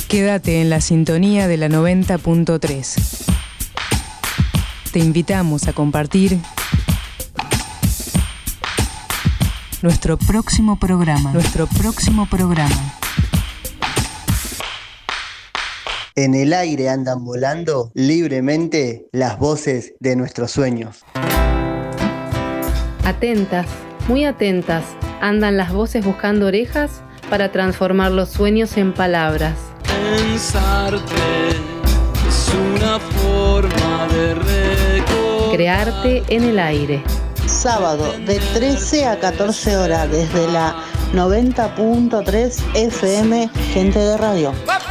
Quédate en la sintonía de la 90.3. Te invitamos a compartir nuestro próximo programa. En el aire andan volando libremente las voces de nuestros sueños. Atentas, muy atentas, andan las voces buscando orejas para transformar los sueños en palabras. Pensarte es una forma de recordar. Crearte en el aire. Sábado de 13 a 14 horas desde la 90.3 FM Gente de Radio.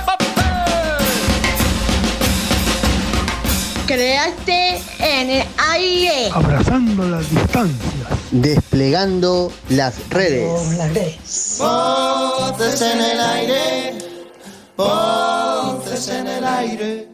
Crearte en el aire. Abrazando las distancias. Desplegando las redes. Voces en el aire. Voces en el aire.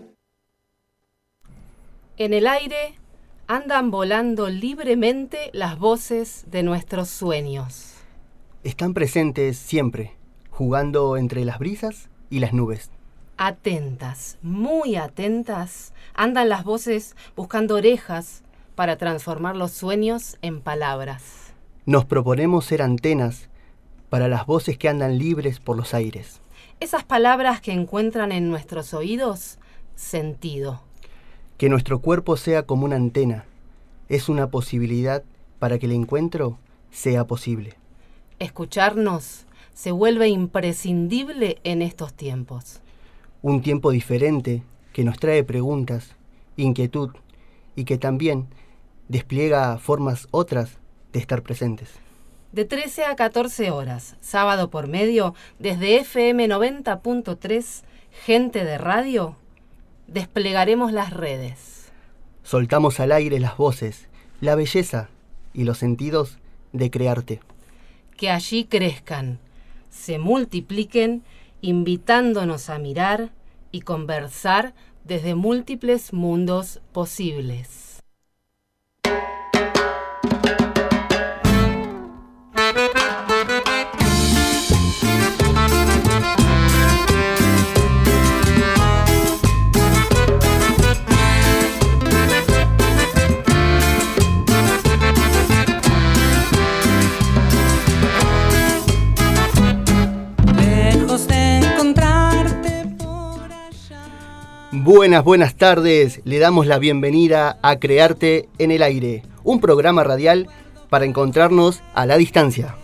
En el aire andan volando libremente las voces de nuestros sueños. Están presentes siempre, jugando entre las brisas y las nubes. Atentas, muy atentas, andan las voces buscando orejas para transformar los sueños en palabras. Nos proponemos ser antenas para las voces que andan libres por los aires. Esas palabras que encuentran en nuestros oídos sentido. Que nuestro cuerpo sea como una antena es una posibilidad para que el encuentro sea posible. Escucharnos se vuelve imprescindible en estos tiempos. Un tiempo diferente que nos trae preguntas, inquietud y que también despliega formas otras de estar presentes. De 13 a 14 horas, sábado por medio, desde FM 90.3, Gente de Radio, desplegaremos las redes. Soltamos al aire las voces, la belleza y los sentidos de crearte. Que allí crezcan, se multipliquen, invitándonos a mirar y conversar desde múltiples mundos posibles. Buenas tardes, le damos la bienvenida a Crearte en el Aire, un programa radial para encontrarnos a la distancia.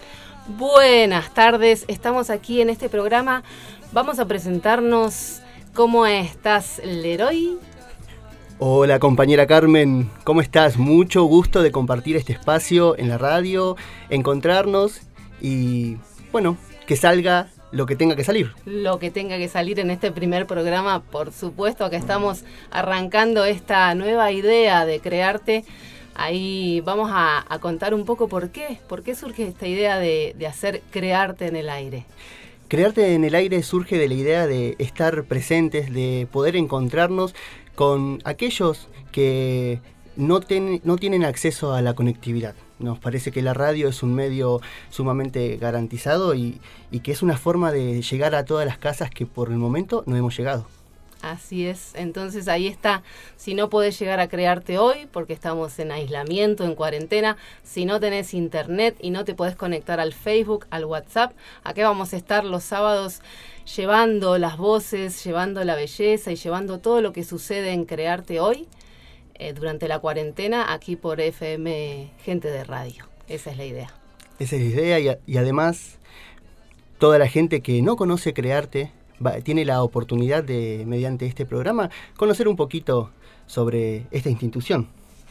Buenas tardes, estamos aquí en este programa, vamos a presentarnos. ¿Cómo estás, Leroy? Hola compañera Carmen, ¿cómo estás? Mucho gusto de compartir este espacio en la radio, encontrarnos y, bueno, que salga lo que tenga que salir. Lo que tenga que salir en este primer programa, por supuesto que estamos arrancando esta nueva idea de Crearte. Ahí vamos a contar un poco por qué surge esta idea de hacer Crearte en el Aire. Crearte en el Aire surge de la idea de estar presentes, de poder encontrarnos con aquellos que no tienen acceso a la conectividad. Nos parece que la radio es un medio sumamente garantizado y que es una forma de llegar a todas las casas que por el momento no hemos llegado. Así es, entonces ahí está. Si no podés llegar a Crearte hoy, porque estamos en aislamiento, en cuarentena, si no tenés internet y no te podés conectar al Facebook, al WhatsApp, acá vamos a estar los sábados llevando las voces, llevando la belleza y llevando todo lo que sucede en Crearte hoy. Durante la cuarentena, aquí por FM Gente de Radio. Esa es la idea. Esa es la idea y además toda la gente que no conoce Crearte tiene la oportunidad de, mediante este programa, conocer un poquito sobre esta institución.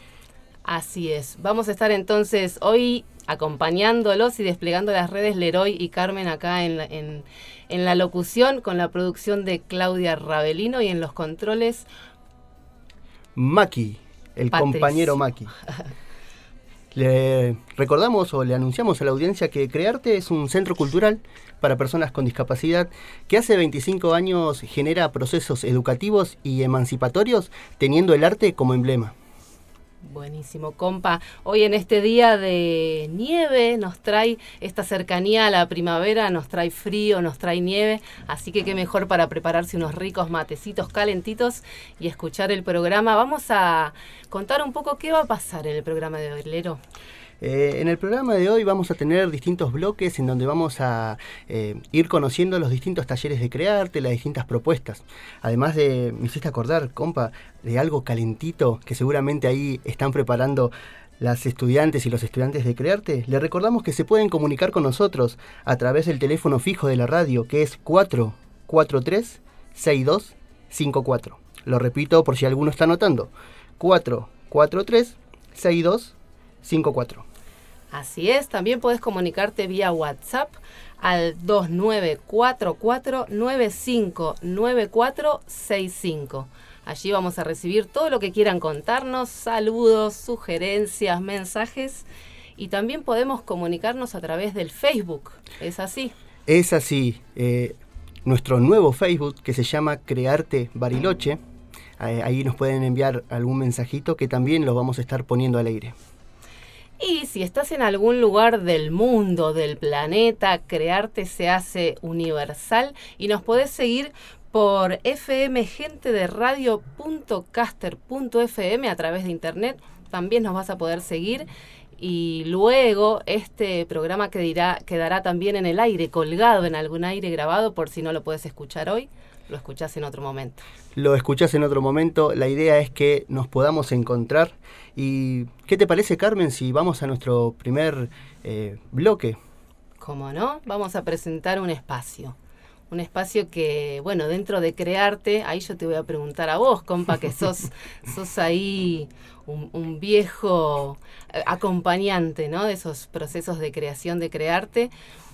Así es. Vamos a estar entonces hoy acompañándolos y desplegando las redes Leroy y Carmen acá en la locución con la producción de Claudia Ravelino y en los controles Maki, el Patricio. Compañero Maki. Le recordamos o le anunciamos a la audiencia que Crearte es un centro cultural para personas con discapacidad que hace 25 años genera procesos educativos y emancipatorios teniendo el arte como emblema. Buenísimo, compa. Hoy en este día de nieve nos trae esta cercanía a la primavera, nos trae frío, nos trae nieve, así que qué mejor para prepararse unos ricos matecitos calentitos y escuchar el programa. Vamos a contar un poco qué va a pasar en el programa de hoy, Lero. En el programa de hoy vamos a tener distintos bloques en donde vamos a ir conociendo los distintos talleres de Crearte, las distintas propuestas. Además me hiciste acordar, compa, de algo calentito que seguramente ahí están preparando las estudiantes y los estudiantes de Crearte. Les recordamos que se pueden comunicar con nosotros a través del teléfono fijo de la radio, que es 443-6254. Lo repito por si alguno está anotando, 443-6254. Así es, también puedes comunicarte vía WhatsApp al 2944-959465. Allí vamos a recibir todo lo que quieran contarnos, saludos, sugerencias, mensajes, y también podemos comunicarnos a través del Facebook. ¿Es así? Es así. Nuestro nuevo Facebook, que se llama Crearte Bariloche, ahí nos pueden enviar algún mensajito que también los vamos a estar poniendo al aire. Y si estás en algún lugar del mundo, del planeta, Crearte se hace universal y nos podés seguir por fmgentederadio.caster.fm a través de internet. También nos vas a poder seguir y luego este programa quedará también en el aire, colgado en algún aire grabado, por si no lo puedes escuchar hoy. Lo escuchás en otro momento. Lo escuchás en otro momento. La idea es que nos podamos encontrar. ¿Y qué te parece, Carmen, si vamos a nuestro primer bloque? ¿Cómo no? Vamos a presentar un espacio. Un espacio que, bueno, dentro de Crearte, ahí yo te voy a preguntar a vos, compa, que sos ahí un viejo acompañante, ¿no? De esos procesos de creación de Crearte.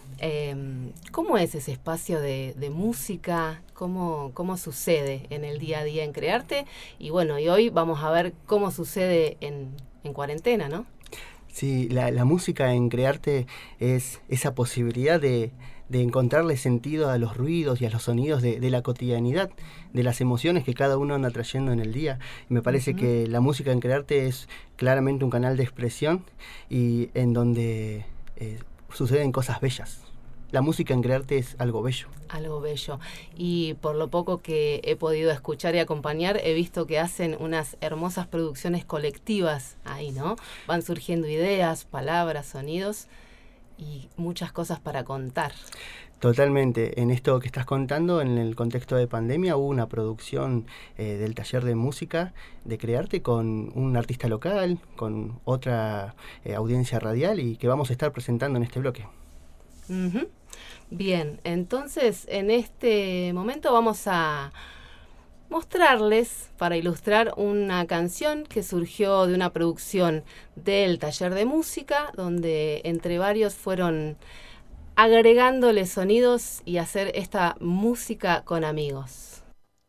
¿Cómo es ese espacio de música? ¿Cómo sucede en el día a día en Crearte? Y bueno, y hoy vamos a ver cómo sucede en cuarentena, ¿no? Sí, la música en Crearte es esa posibilidad de encontrarle sentido a los ruidos y a los sonidos de la cotidianidad, de las emociones que cada uno anda trayendo en el día. Y me parece que la música en Crearte es claramente un canal de expresión y en donde suceden cosas bellas. La música en Crearte es algo bello. Algo bello. Y por lo poco que he podido escuchar y acompañar, he visto que hacen unas hermosas producciones colectivas ahí, ¿no? Van surgiendo ideas, palabras, sonidos y muchas cosas para contar. Totalmente. En esto que estás contando, en el contexto de pandemia, hubo una producción del taller de música de Crearte con un artista local, con otra audiencia radial y que vamos a estar presentando en este bloque. Uh-huh. Bien, entonces en este momento vamos a mostrarles, para ilustrar, una canción que surgió de una producción del taller de música, donde entre varios fueron agregándole sonidos y hacer esta música con amigos.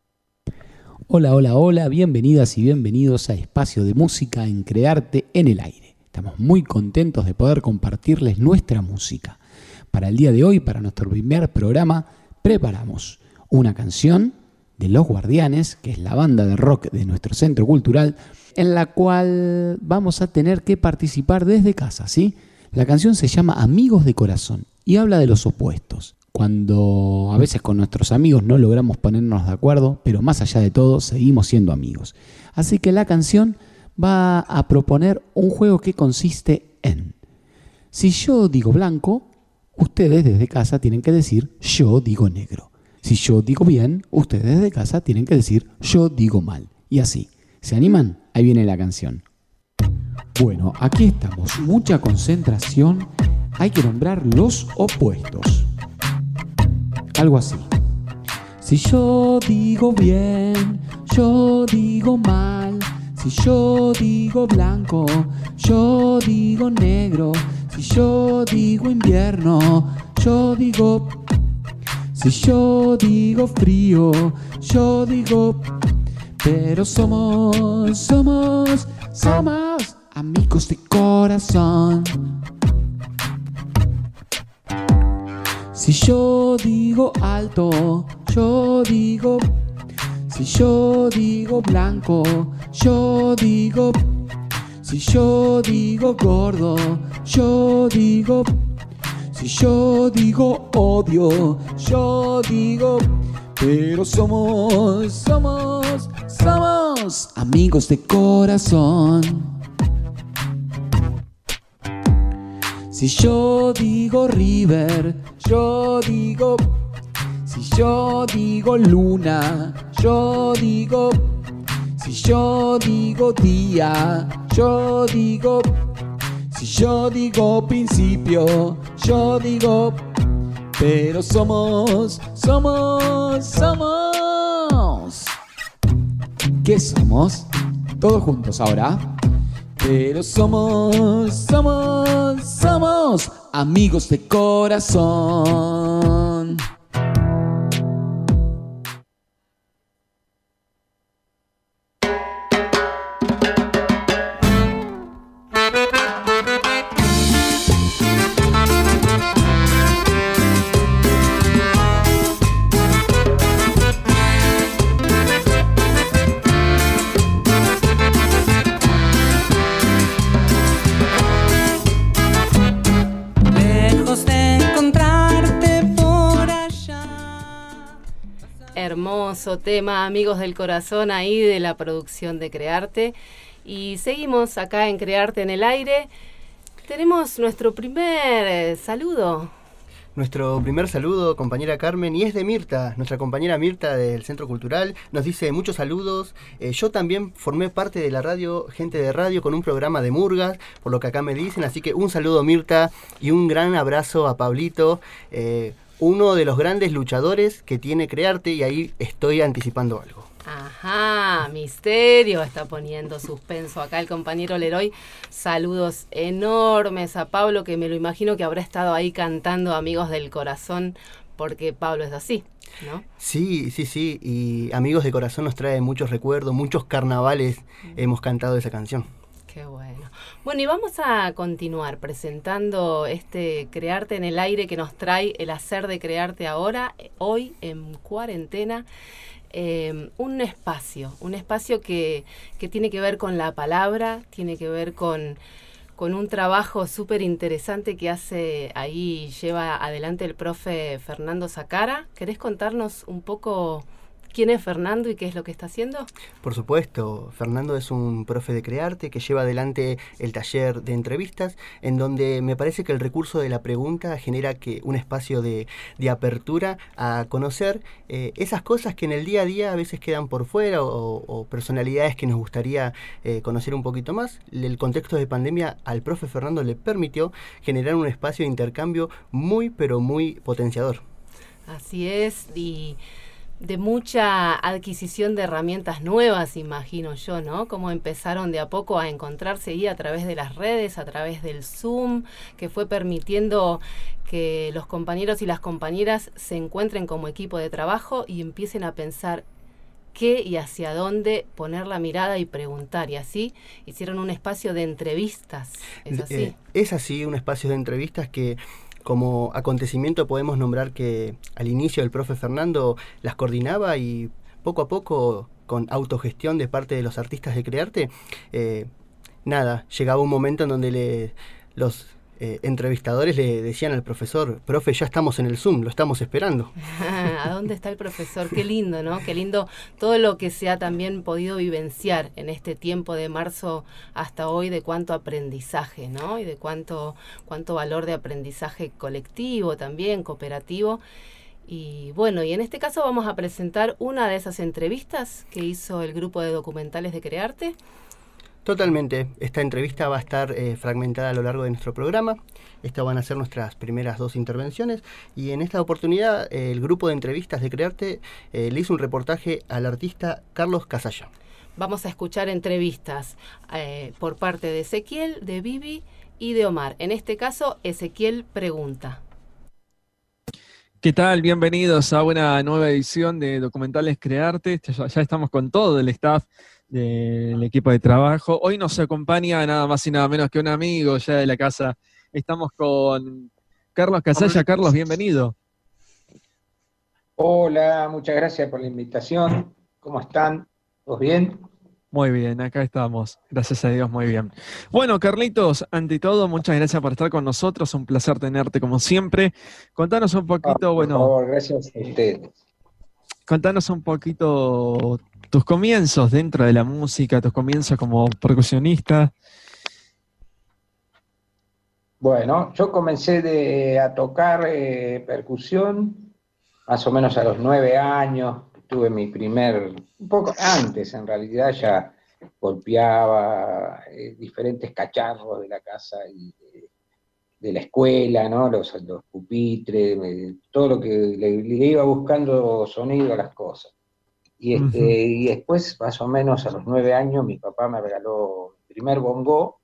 Hola, hola, hola, bienvenidas y bienvenidos a Espacio de Música en Crearte en el Aire. Estamos muy contentos de poder compartirles nuestra música. Para el día de hoy, para nuestro primer programa, preparamos una canción de Los Guardianes, que es la banda de rock de nuestro centro cultural, en la cual vamos a tener que participar desde casa, ¿sí? La canción se llama Amigos de Corazón y habla de los opuestos. Cuando a veces con nuestros amigos no logramos ponernos de acuerdo, pero más allá de todo seguimos siendo amigos. Así que la canción va a proponer un juego que consiste en: si yo digo blanco, ustedes desde casa tienen que decir yo digo negro. Si yo digo bien, ustedes desde casa tienen que decir yo digo mal. Y así. ¿Se animan? Ahí viene la canción. Bueno, aquí estamos. Mucha concentración. Hay que nombrar los opuestos. Algo así. Si yo digo bien, yo digo mal. Si yo digo blanco, yo digo negro. Si yo digo invierno, yo digo... Si yo digo frío, yo digo... Pero somos amigos de corazón. Si yo digo alto, yo digo... Si yo digo blanco, yo digo... Si yo digo gordo, yo digo. Si yo digo odio, yo digo. Pero somos amigos de corazón. Si yo digo River, yo digo. Si yo digo luna, yo digo. Si yo digo día, yo digo. Si yo digo principio, yo digo. Pero somos. ¿Qué somos? Todos juntos ahora. Pero somos amigos de corazón. Hermoso tema, amigos del corazón, ahí de la producción de Crearte. Y seguimos acá en Crearte en el Aire. Tenemos nuestro primer saludo. Nuestro primer saludo, compañera Carmen, y es de Mirta, nuestra compañera Mirta del Centro Cultural. Nos dice muchos saludos. Yo también formé parte de la radio, gente de radio, con un programa de murgas, por lo que acá me dicen. Así que un saludo, Mirta, y un gran abrazo a Pablito, uno de los grandes luchadores que tiene Crearte, y ahí estoy anticipando algo. Ajá, misterio, está poniendo suspenso acá el compañero Leroy. Saludos enormes a Pablo, que me lo imagino que habrá estado ahí cantando Amigos del Corazón, porque Pablo es así, ¿no? Sí, y Amigos de Corazón nos trae muchos recuerdos, muchos carnavales hemos cantado esa canción. Qué bueno. Bueno, y vamos a continuar presentando este Crearte en el Aire que nos trae el hacer de Crearte ahora, hoy en cuarentena. Un espacio que tiene que ver con la palabra, tiene que ver con un trabajo súper interesante que lleva adelante el profe Fernando Zacara. ¿Querés contarnos un poco quién es Fernando y qué es lo que está haciendo? Por supuesto, Fernando es un profe de Crearte que lleva adelante el taller de entrevistas, en donde me parece que el recurso de la pregunta genera un espacio de apertura a conocer esas cosas que en el día a día a veces quedan por fuera, o personalidades que nos gustaría conocer un poquito más. El contexto de pandemia al profe Fernando le permitió generar un espacio de intercambio muy, pero muy potenciador. Así es, y de mucha adquisición de herramientas nuevas, imagino yo, ¿no? Cómo empezaron de a poco a encontrarse ahí a través de las redes, a través del Zoom, que fue permitiendo que los compañeros y las compañeras se encuentren como equipo de trabajo y empiecen a pensar qué y hacia dónde poner la mirada y preguntar. Y así hicieron un espacio de entrevistas. ¿Es así? Es así, un espacio de entrevistas que, como acontecimiento, podemos nombrar que al inicio el profe Fernando las coordinaba, y poco a poco, con autogestión de parte de los artistas de Crearte, llegaba un momento en donde los entrevistadores le decían al profesor: profe, ya estamos en el Zoom, lo estamos esperando. ¿A dónde está el profesor? Qué lindo, ¿no? Qué lindo todo lo que se ha también podido vivenciar en este tiempo de marzo hasta hoy, de cuánto aprendizaje, ¿no? Y de cuánto valor de aprendizaje colectivo también, cooperativo. Y bueno, y en este caso vamos a presentar una de esas entrevistas que hizo el grupo de documentales de Crearte. Totalmente. Esta entrevista va a estar fragmentada a lo largo de nuestro programa. Estas van a ser nuestras primeras 2 intervenciones. Y en esta oportunidad, el grupo de entrevistas de Crearte le hizo un reportaje al artista Carlos Casalla. Vamos a escuchar entrevistas por parte de Ezequiel, de Vivi y de Omar. En este caso, Ezequiel pregunta. ¿Qué tal? Bienvenidos a una nueva edición de Documentales Crearte. Ya estamos con todo el staff del equipo de trabajo. Hoy nos acompaña nada más y nada menos que un amigo ya de la casa. Estamos con Carlos Casalla. Carlos, bienvenido. Hola, muchas gracias por la invitación. ¿Cómo están? ¿Todos bien? Muy bien, acá estamos. Gracias a Dios, muy bien. Bueno, Carlitos, ante todo, muchas gracias por estar con nosotros. Un placer tenerte como siempre. Contanos un poquito, Por favor, gracias a ustedes. Contanos un poquito tus comienzos dentro de la música, tus comienzos como percusionista. Bueno, yo comencé a tocar percusión más o menos a los 9 años. Tuve mi un poco antes en realidad, ya golpeaba diferentes cacharros de la casa y de la escuela, ¿no? Los pupitres, todo lo que le iba buscando sonido a las cosas. Y después, más o menos a los 9 años, mi papá me regaló mi primer bongó.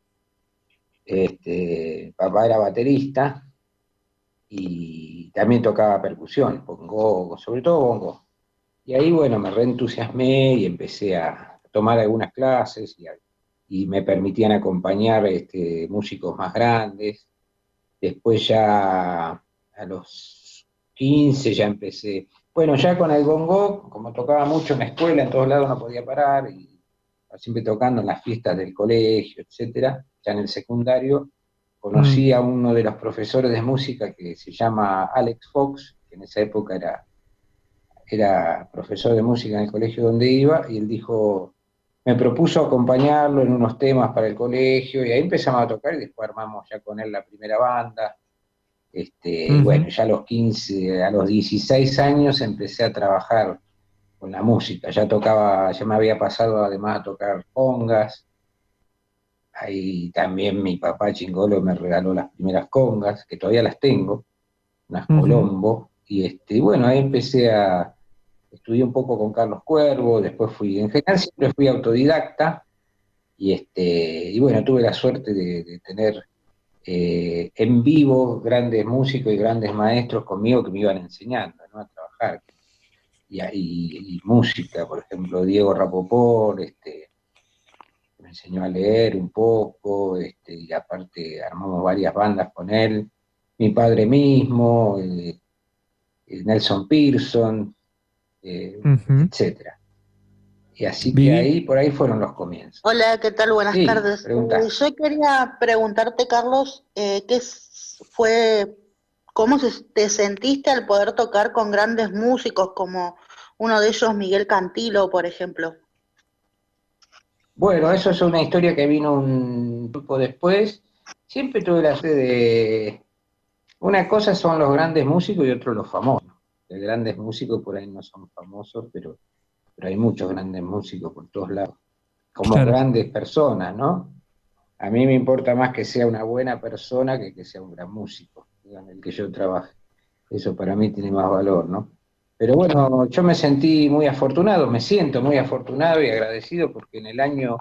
Papá era baterista y también tocaba percusión, bongó, sobre todo bongó. Y ahí, bueno, me reentusiasmé y empecé a tomar algunas clases y me permitían acompañar músicos más grandes. Después ya a los 15 ya empecé, bueno, ya con el bongó, como tocaba mucho en la escuela, en todos lados no podía parar, y siempre tocando en las fiestas del colegio, etcétera. Ya en el secundario conocí a uno de los profesores de música que se llama Alex Fox, que en esa época era profesor de música en el colegio donde iba, y él me propuso acompañarlo en unos temas para el colegio, y ahí empezamos a tocar, y después armamos ya con él la primera banda. Bueno, ya a los 15, a los 16 años empecé a trabajar con la música, ya me había pasado además a tocar congas. Ahí también mi papá Chingolo me regaló las primeras congas, que todavía las tengo, unas Colombo, y bueno, ahí estudié un poco con Carlos Cuervo, después en general siempre fui autodidacta, y bueno, tuve la suerte de tener en vivo grandes músicos y grandes maestros conmigo que me iban enseñando, ¿no?, a trabajar. Y música, por ejemplo, Diego Rapoport, me enseñó a leer un poco, y aparte armamos varias bandas con él, mi padre mismo, Nelson Pearson, etcétera. Y así que por ahí fueron los comienzos. Hola, ¿qué tal? Buenas tardes. Yo quería preguntarte, Carlos, ¿cómo te sentiste al poder tocar con grandes músicos como uno de ellos, Miguel Cantilo, por ejemplo? Bueno, eso es una historia que vino un tiempo después. Siempre tuve la suerte de... Una cosa son los grandes músicos y otro los famosos. Los grandes músicos por ahí no son famosos, pero hay muchos grandes músicos por todos lados. Como grandes personas, ¿no? A mí me importa más que sea una buena persona que sea un gran músico, en el que yo trabaje. Eso para mí tiene más valor, ¿no? Pero bueno, yo me sentí muy afortunado, me siento muy afortunado y agradecido porque en el año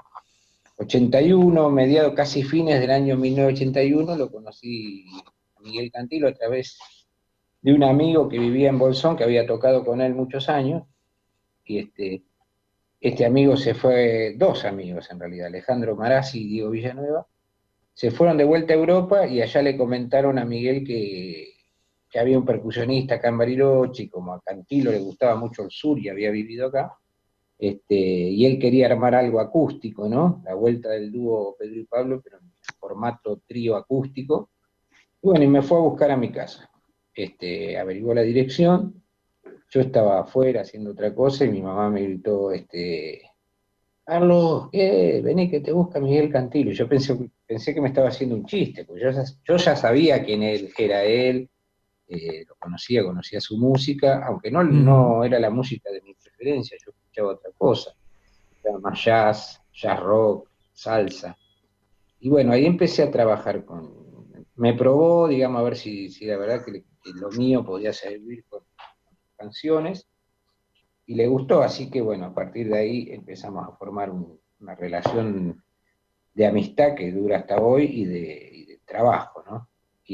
81, casi fines del año 1981, lo conocí a Miguel Cantilo a través de un amigo que vivía en Bolsón, que había tocado con él muchos años, y este amigo se fue, dos amigos en realidad, Alejandro Marazzi y Diego Villanueva, se fueron de vuelta a Europa y allá le comentaron a Miguel que había un percusionista acá en Bariloche, y como a Cantilo le gustaba mucho el sur y había vivido acá, y él quería armar algo acústico, ¿no? La vuelta del dúo Pedro y Pablo, pero en formato trío acústico. Y bueno, y me fue a buscar a mi casa. Averiguó la dirección, yo estaba afuera haciendo otra cosa y mi mamá me gritó, Carlos, vení que te busca Miguel Cantilo. Y yo pensé que me estaba haciendo un chiste, porque yo ya sabía quién era él, lo conocía su música, aunque no era la música de mi preferencia, yo escuchaba otra cosa, escuchaba más jazz rock, salsa. Y bueno, ahí empecé a trabajar me probó, digamos, a ver si la verdad que lo mío podía servir con canciones, y le gustó, así que bueno, a partir de ahí empezamos a formar una relación de amistad que dura hasta hoy y de trabajo, ¿no?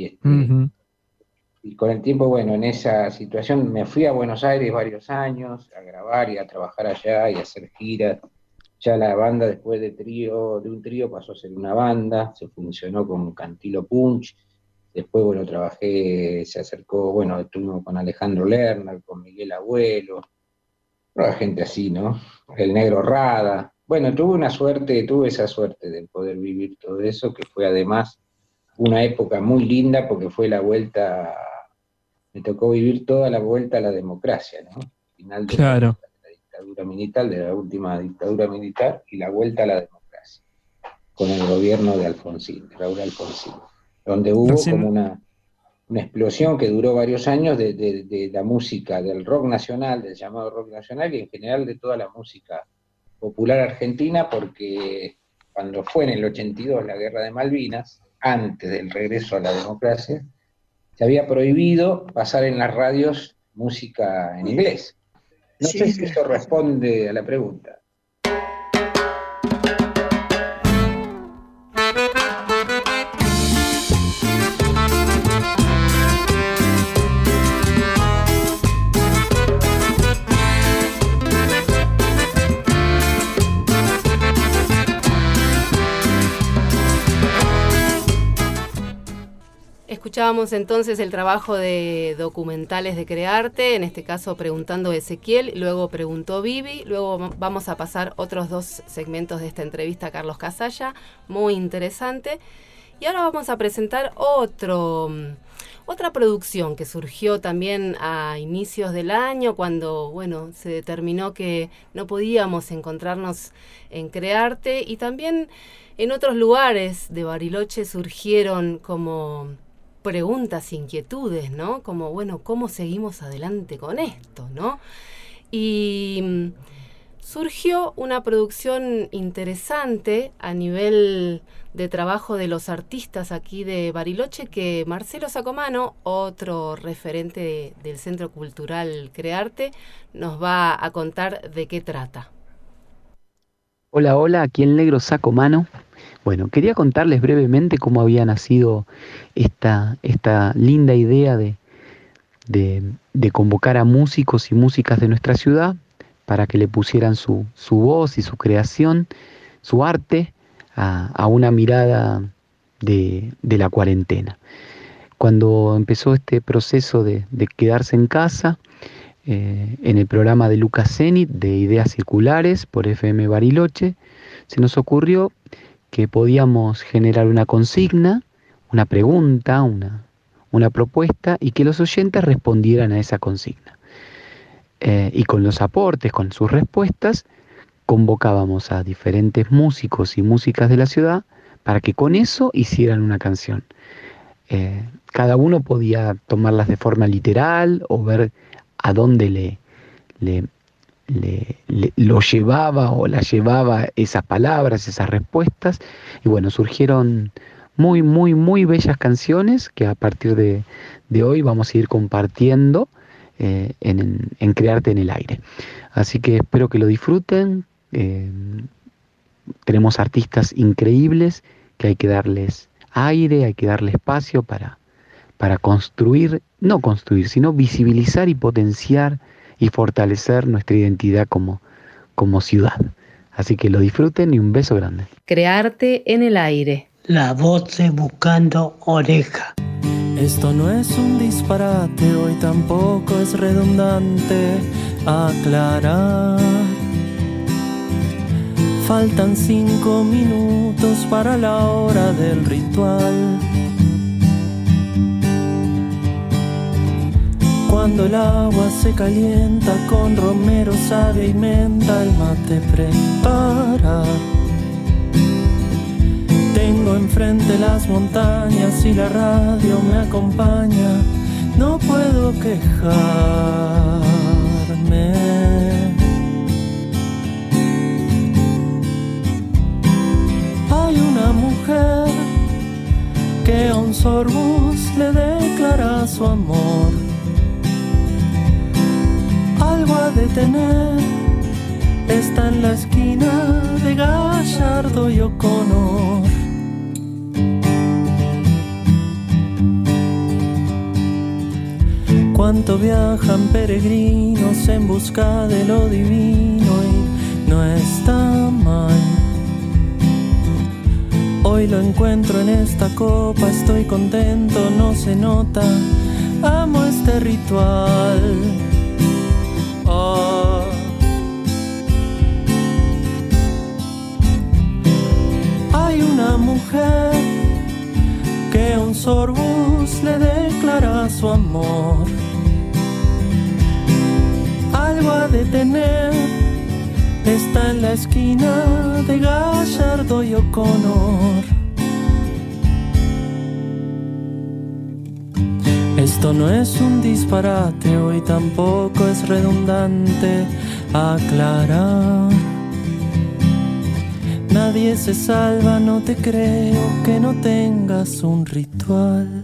Y con el tiempo, bueno, en esa situación me fui a Buenos Aires varios años a grabar y a trabajar allá y a hacer giras. Ya la banda después de un trío pasó a ser una banda, se funcionó con Cantilo Punch. Después, bueno, estuvimos con Alejandro Lerner, con Miguel Abuelo, toda gente así, ¿no? El Negro Rada, bueno, tuve esa suerte de poder vivir todo eso, que fue además una época muy linda porque fue la vuelta, me tocó vivir toda la vuelta a la democracia, ¿no? Final de la dictadura militar, de la última dictadura militar, y la vuelta a la democracia, con el gobierno de Alfonsín, de Raúl Alfonsín, donde hubo como una explosión que duró varios años de la música, del rock nacional, del llamado rock nacional, y en general de toda la música popular argentina, porque cuando fue en el 82 la guerra de Malvinas, antes del regreso a la democracia, se había prohibido pasar en las radios música en inglés. No sé si eso responde a la pregunta. Escuchábamos entonces el trabajo de documentales de Crearte, en este caso preguntando Ezequiel, luego preguntó Vivi, luego vamos a pasar otros 2 segmentos de esta entrevista a Carlos Casalla, muy interesante. Y ahora vamos a presentar otra producción que surgió también a inicios del año, cuando se determinó que no podíamos encontrarnos en Crearte, y también en otros lugares de Bariloche surgieron como preguntas, inquietudes, ¿no? Como, ¿cómo seguimos adelante con esto, no? Y surgió una producción interesante a nivel de trabajo de los artistas aquí de Bariloche, que Marcelo Sacomano, otro referente del Centro Cultural Crearte, nos va a contar de qué trata. Hola, aquí el negro Sacomano. Bueno, quería contarles brevemente cómo había nacido esta linda idea de convocar a músicos y músicas de nuestra ciudad para que le pusieran su voz y su creación, su arte, a una mirada de la cuarentena. Cuando empezó este proceso de quedarse en casa, en el programa de Lucas Zenit de Ideas Circulares por FM Bariloche, se nos ocurrió que podíamos generar una consigna, una pregunta, una propuesta, y que los oyentes respondieran a esa consigna. Y con los aportes, con sus respuestas, convocábamos a diferentes músicos y músicas de la ciudad para que con eso hicieran una canción. Cada uno podía tomarlas de forma literal o ver a dónde lo llevaba o la llevaba esas palabras, esas respuestas, y surgieron muy, muy, muy bellas canciones que a partir de hoy vamos a ir compartiendo en Crearte en el Aire. Así que espero que lo disfruten. Tenemos artistas increíbles que hay que darles aire, hay que darle espacio para construir, no construir, sino visibilizar y potenciar y fortalecer nuestra identidad como ciudad. Así que lo disfruten y un beso grande. Crearte en el Aire. La voz buscando oreja. Esto no es un disparate, hoy tampoco es redundante aclarar. Faltan 5 minutos para la hora del ritual. Cuando el agua se calienta con romero, savia y menta, el mate preparar. Tengo enfrente las montañas y la radio me acompaña. No puedo quejarme. Hay una mujer que a un sorbus le declara su amor. Algo a detener, está en la esquina de Gallardo y O'Connor. Cuánto viajan peregrinos en busca de lo divino y no está mal. Hoy lo encuentro en esta copa, estoy contento, no se nota, amo este ritual. Oh. vuelvo a detener. Está en la esquina de Gallardo y O'Connor. Esto no es un disparate, hoy tampoco es redundante aclarar. Nadie se salva, no te creo que no tengas un ritual.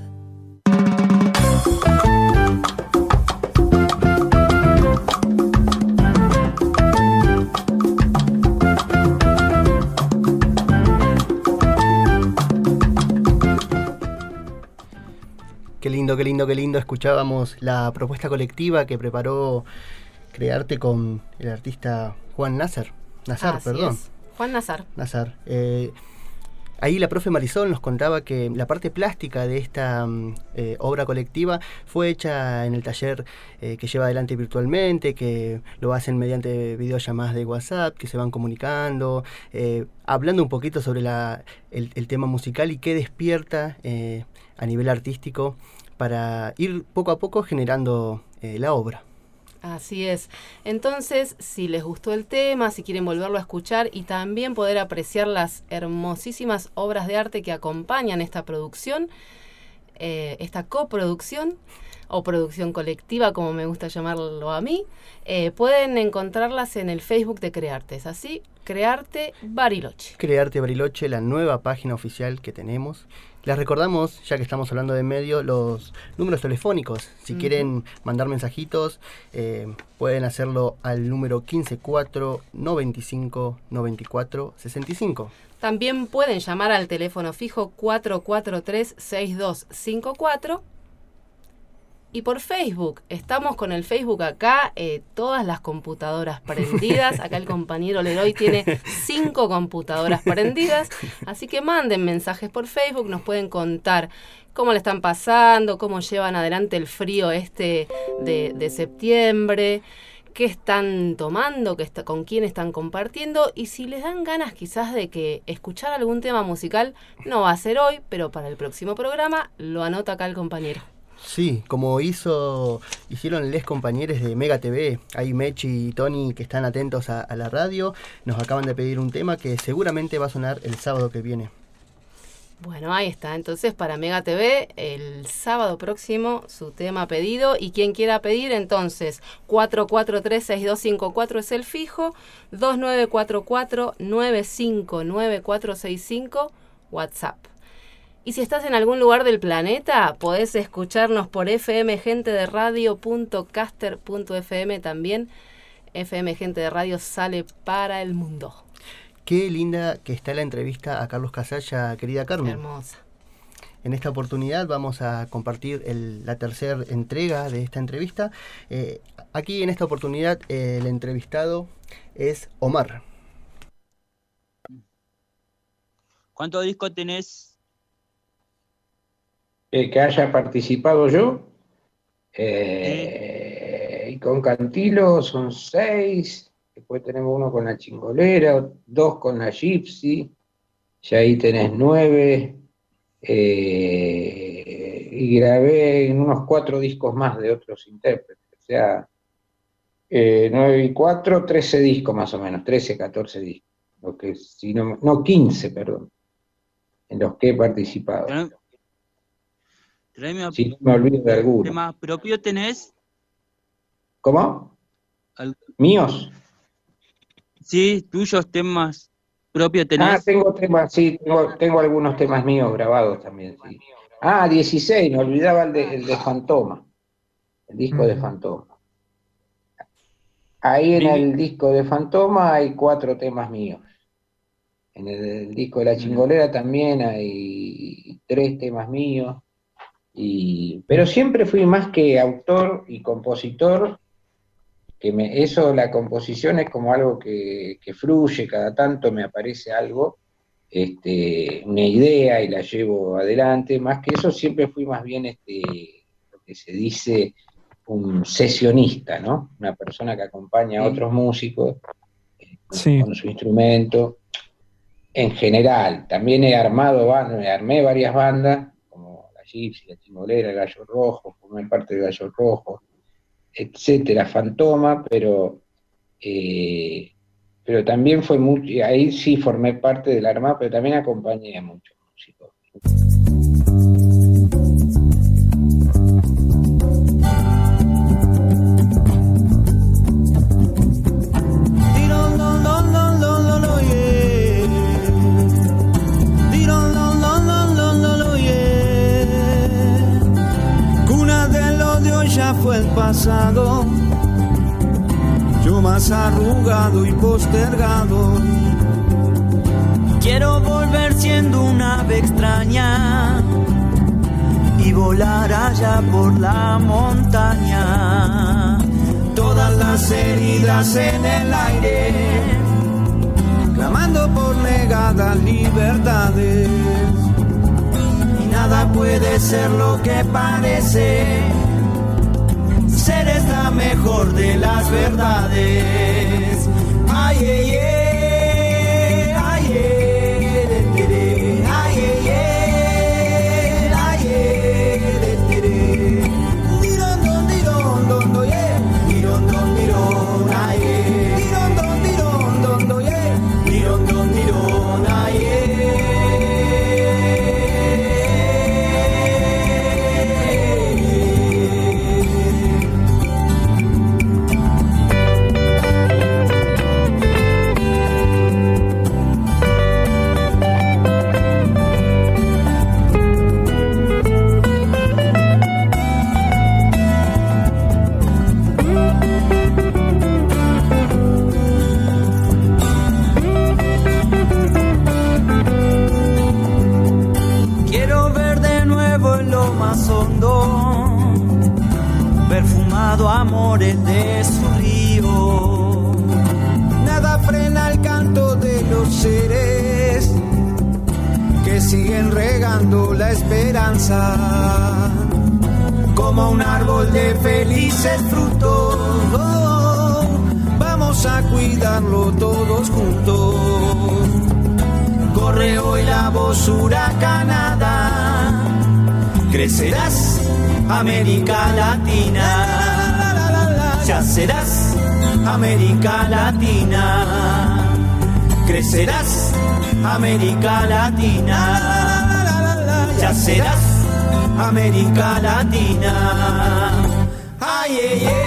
Qué lindo, qué lindo, qué lindo. Escuchábamos la propuesta colectiva que preparó Crearte con el artista Juan Nazar. Juan Nazar. Ahí la profe Marisol nos contaba que la parte plástica de esta obra colectiva fue hecha en el taller que lleva adelante virtualmente, que lo hacen mediante videollamadas de WhatsApp, que se van comunicando, hablando un poquito sobre el tema musical y qué despierta a nivel artístico para ir poco a poco generando la obra. Así es. Entonces, si les gustó el tema, si quieren volverlo a escuchar y también poder apreciar las hermosísimas obras de arte que acompañan esta producción, esta coproducción o producción colectiva, como me gusta llamarlo a mí, pueden encontrarlas en el Facebook de Crearte. ¿Es así? Crearte Bariloche. Crearte Bariloche, la nueva página oficial que tenemos. Les recordamos, ya que estamos hablando de medio, los números telefónicos. Si quieren mandar mensajitos, pueden hacerlo al número 154 95 94 65. También pueden llamar al teléfono fijo 443-6254. Y por Facebook, estamos con el Facebook acá, todas las computadoras prendidas. Acá el compañero Leroy tiene 5 computadoras prendidas. Así que manden mensajes por Facebook, nos pueden contar cómo le están pasando, cómo llevan adelante el frío de septiembre, qué están tomando, con quién están compartiendo. Y si les dan ganas quizás de que escuchar algún tema musical, no va a ser hoy, pero para el próximo programa lo anota acá el compañero. Sí, como hicieron les compañeros de Mega TV, ahí Mechi y Tony que están atentos a la radio, nos acaban de pedir un tema que seguramente va a sonar el sábado que viene. Bueno, ahí está, entonces para Mega TV el sábado próximo su tema pedido, y quien quiera pedir entonces 443-6254 es el fijo, 2944-959465 WhatsApp. Y si estás en algún lugar del planeta, podés escucharnos por fmgentederadio.caster.fm también. FM Gente de Radio sale para el mundo. Qué linda que está la entrevista a Carlos Casalla, querida Carmen. Hermosa. En esta oportunidad vamos a compartir la tercera entrega de esta entrevista. Aquí en esta oportunidad el entrevistado es Omar. ¿Cuántos discos tenés? Que haya participado yo. Y con Cantilo son 6. Después tenemos uno con la Chingolera, 2 con la Gypsy. Y ahí tenés 9. Y grabé en unos 4 discos más de otros intérpretes. O sea, 9 y 4, 13 discos más o menos. 13, 14 discos. Lo que, si no, 15, perdón. En los que he participado. Si no me olvido de alguno. ¿Tema propio tenés? ¿Cómo? ¿Míos? Sí, tuyos temas propios tenés. Tengo temas, sí, tengo algunos temas míos grabados también, sí. 16, me olvidaba el de Fantoma. El disco de Fantoma. Ahí en el disco de Fantoma hay 4 temas míos. En el disco de La Chingolera también hay 3 temas míos. Pero siempre fui más que autor y compositor, eso, la composición es como algo que fluye, cada tanto me aparece algo, una idea y la llevo adelante. Más que eso, siempre fui más bien lo que se dice un sesionista, ¿no? Una persona que acompaña a otros músicos con su instrumento. En general, también armé varias bandas, como la Gypsy, la Chingolera, el Gallo Rojo, formé parte del Gallo Rojo, etcétera, Fantoma, pero también fue mucho, ahí sí formé parte de la Armada, pero también acompañé a muchos músicos. Cuna del odio ya fue el pasado, yo más arrugado y postergado. Quiero volver siendo un ave extraña y volar allá por la montaña. Todas las heridas en el aire, clamando por negadas libertades. Y nada puede ser lo que parece, ser es la mejor de las verdades. Ay, ay, ay, ay, ay, ay, dirón, don, dirón, don, do, yeah. Dirón, don, dirón, ay, dirón, don, dirón, don, do, yeah. Dirón, don, dirón, ay, perfumado amores de su río. Nada frena el canto de los seres que siguen regando la esperanza, como un árbol de felices frutos. Vamos a cuidarlo todos juntos. Corre hoy la voz huracanada, crecerás América Latina, ya serás América Latina, crecerás América Latina, ya serás América Latina. Ay, ay, ay.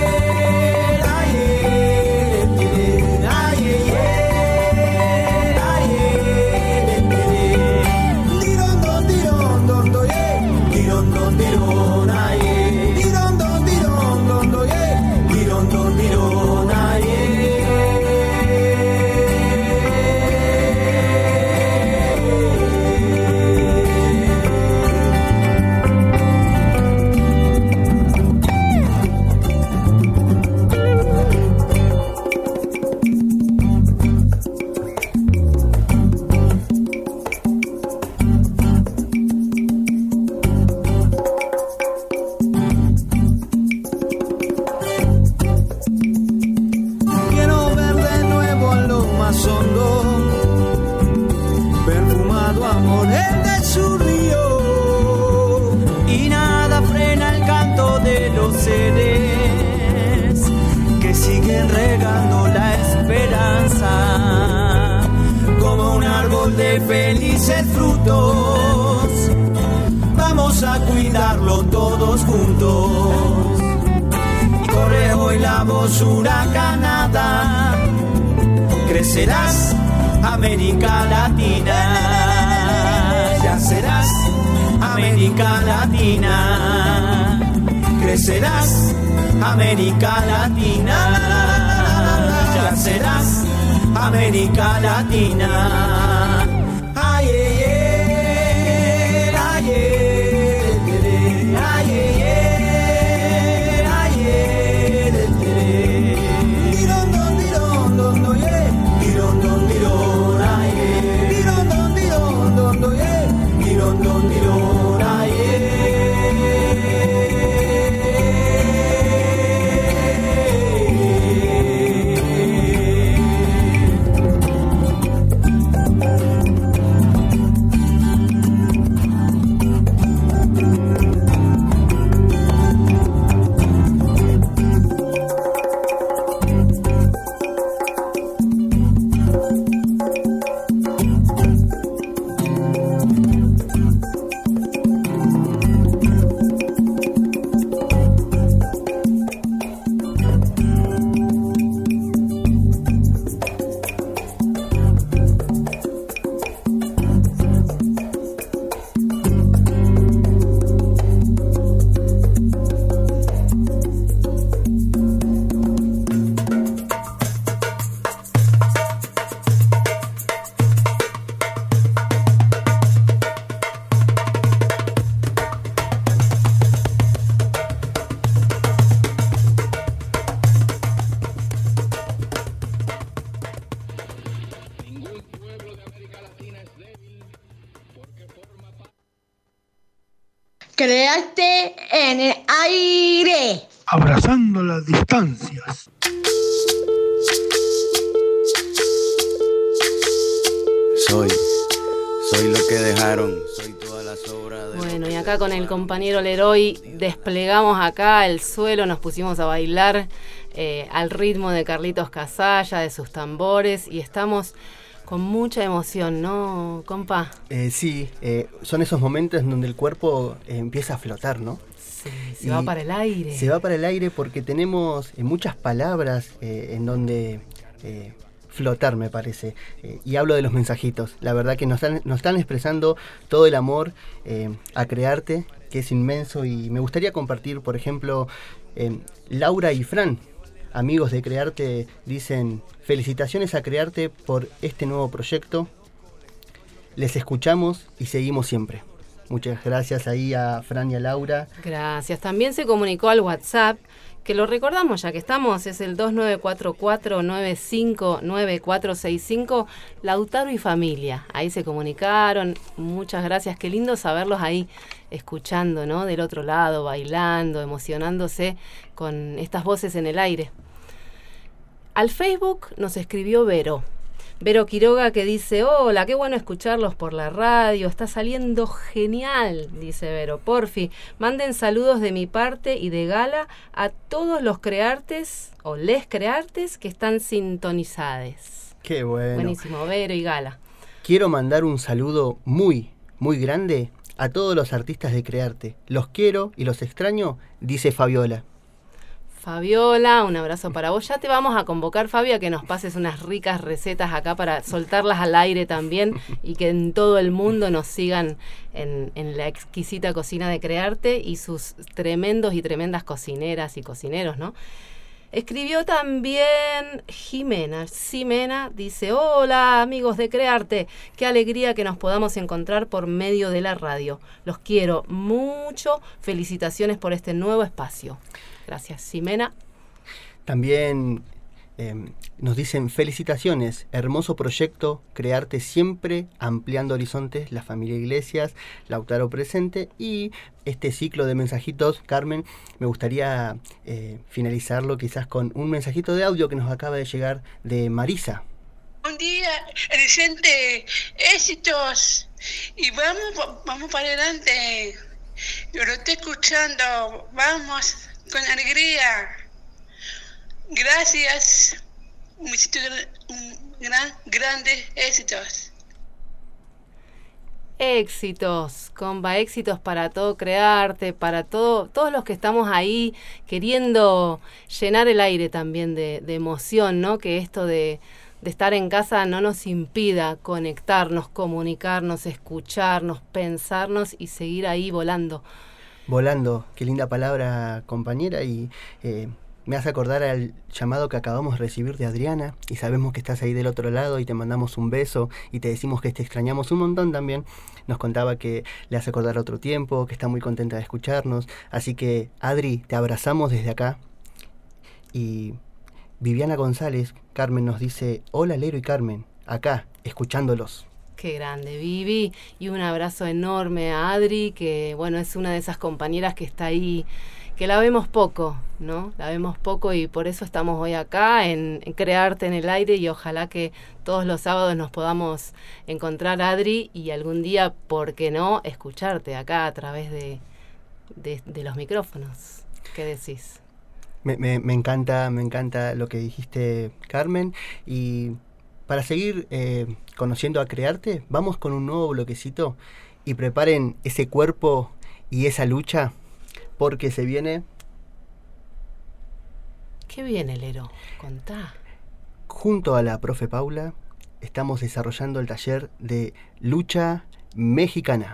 Felices frutos, vamos a cuidarlo todos juntos. Corre hoy la voz huracanada, crecerás América Latina, ya serás América Latina, crecerás América Latina, ya serás América Latina. Crearte en el aire. Abrazando las distancias. Soy lo que dejaron, soy todas las obras de... Bueno, y acá con el compañero Leroy desplegamos acá el suelo, nos pusimos a bailar al ritmo de Carlitos Casalla, de sus tambores, y estamos con mucha emoción, ¿no, compa? Sí, son esos momentos en donde el cuerpo empieza a flotar, ¿no? Sí, se va para el aire. Se va para el aire porque tenemos muchas palabras en donde... flotar, me parece, y hablo de los mensajitos. La verdad que nos están expresando todo el amor a Crearte, que es inmenso, y me gustaría compartir, por ejemplo, Laura y Fran, amigos de Crearte, dicen: felicitaciones a Crearte por este nuevo proyecto, les escuchamos y seguimos siempre. Muchas gracias ahí a Fran y a Laura. Gracias. También se comunicó al WhatsApp, que lo recordamos ya que estamos, es el 2944-959465, Lautaro y familia. Ahí se comunicaron, muchas gracias, qué lindo saberlos ahí escuchando, ¿no? Del otro lado, bailando, emocionándose con estas voces en el aire. Al Facebook nos escribió Vero Quiroga, que dice: hola, qué bueno escucharlos por la radio, está saliendo genial, dice Vero. Porfi, manden saludos de mi parte y de Gala a todos los Creartes o les Creartes que están sintonizados. Qué bueno. Buenísimo, Vero y Gala. Quiero mandar un saludo muy, muy grande a todos los artistas de Crearte. Los quiero y los extraño, dice Fabiola. Fabiola, un abrazo para vos. Ya te vamos a convocar, Fabio, a que nos pases unas ricas recetas acá para soltarlas al aire también y que en todo el mundo nos sigan en la exquisita cocina de Crearte y sus tremendos y tremendas cocineras y cocineros, ¿no? Escribió también Ximena, dice: hola amigos de Crearte, qué alegría que nos podamos encontrar por medio de la radio. Los quiero mucho, felicitaciones por este nuevo espacio. Gracias, Ximena. También nos dicen: felicitaciones, hermoso proyecto, Crearte siempre, ampliando horizontes, la familia Iglesias, Lautaro presente, y este ciclo de mensajitos, Carmen, me gustaría finalizarlo quizás con un mensajito de audio que nos acaba de llegar de Marisa. Un día, presente, éxitos, y vamos para adelante. Yo lo estoy escuchando, vamos con alegría. Gracias. Grandes éxitos. Éxitos, compa, éxitos para todo Crearte, para todos los que estamos ahí queriendo llenar el aire también de emoción, ¿no? Que esto de estar en casa no nos impida conectarnos, comunicarnos, escucharnos, pensarnos y seguir ahí volando. Volando, qué linda palabra, compañera, y me hace acordar al llamado que acabamos de recibir de Adriana, y sabemos que estás ahí del otro lado y te mandamos un beso y te decimos que te extrañamos un montón también. Nos contaba que le hace acordar otro tiempo, que está muy contenta de escucharnos, así que Adri, te abrazamos desde acá. Y Viviana González, Carmen, nos dice: hola Lero y Carmen, acá, escuchándolos. Qué grande, Vivi, y un abrazo enorme a Adri, que bueno, es una de esas compañeras que está ahí, que la vemos poco, ¿no? La vemos poco y por eso estamos hoy acá en Crearte en el aire, y ojalá que todos los sábados nos podamos encontrar, Adri, y algún día, ¿por qué no?, escucharte acá a través de los micrófonos. ¿Qué decís? Me encanta lo que dijiste, Carmen, y para seguir conociendo a Crearte, vamos con un nuevo bloquecito y preparen ese cuerpo y esa lucha, porque se viene... ¿Qué viene, Lero? Contá. Junto a la profe Paula estamos desarrollando el taller de lucha mexicana.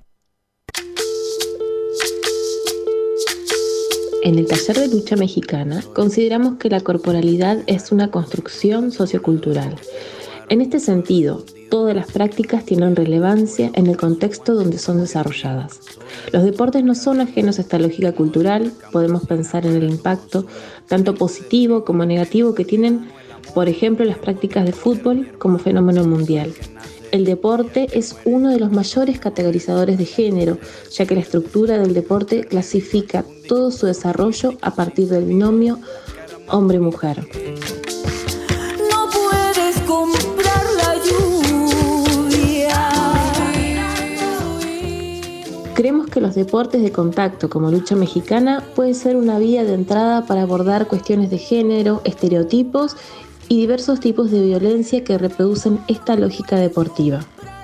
En el taller de lucha mexicana consideramos que la corporalidad es una construcción sociocultural. En este sentido, todas las prácticas tienen relevancia en el contexto donde son desarrolladas. Los deportes no son ajenos a esta lógica cultural, podemos pensar en el impacto tanto positivo como negativo que tienen, por ejemplo, las prácticas de fútbol como fenómeno mundial. el deporte es uno de los mayores categorizadores de género, ya que la estructura del deporte clasifica todo su desarrollo a partir del binomio hombre-mujer. No puedes comprar la lluvia. Creemos que los deportes de contacto como lucha mexicana puede ser una vía de entrada para abordar cuestiones de género, estereotipos y diversos tipos de violencia que reproducen esta lógica deportiva.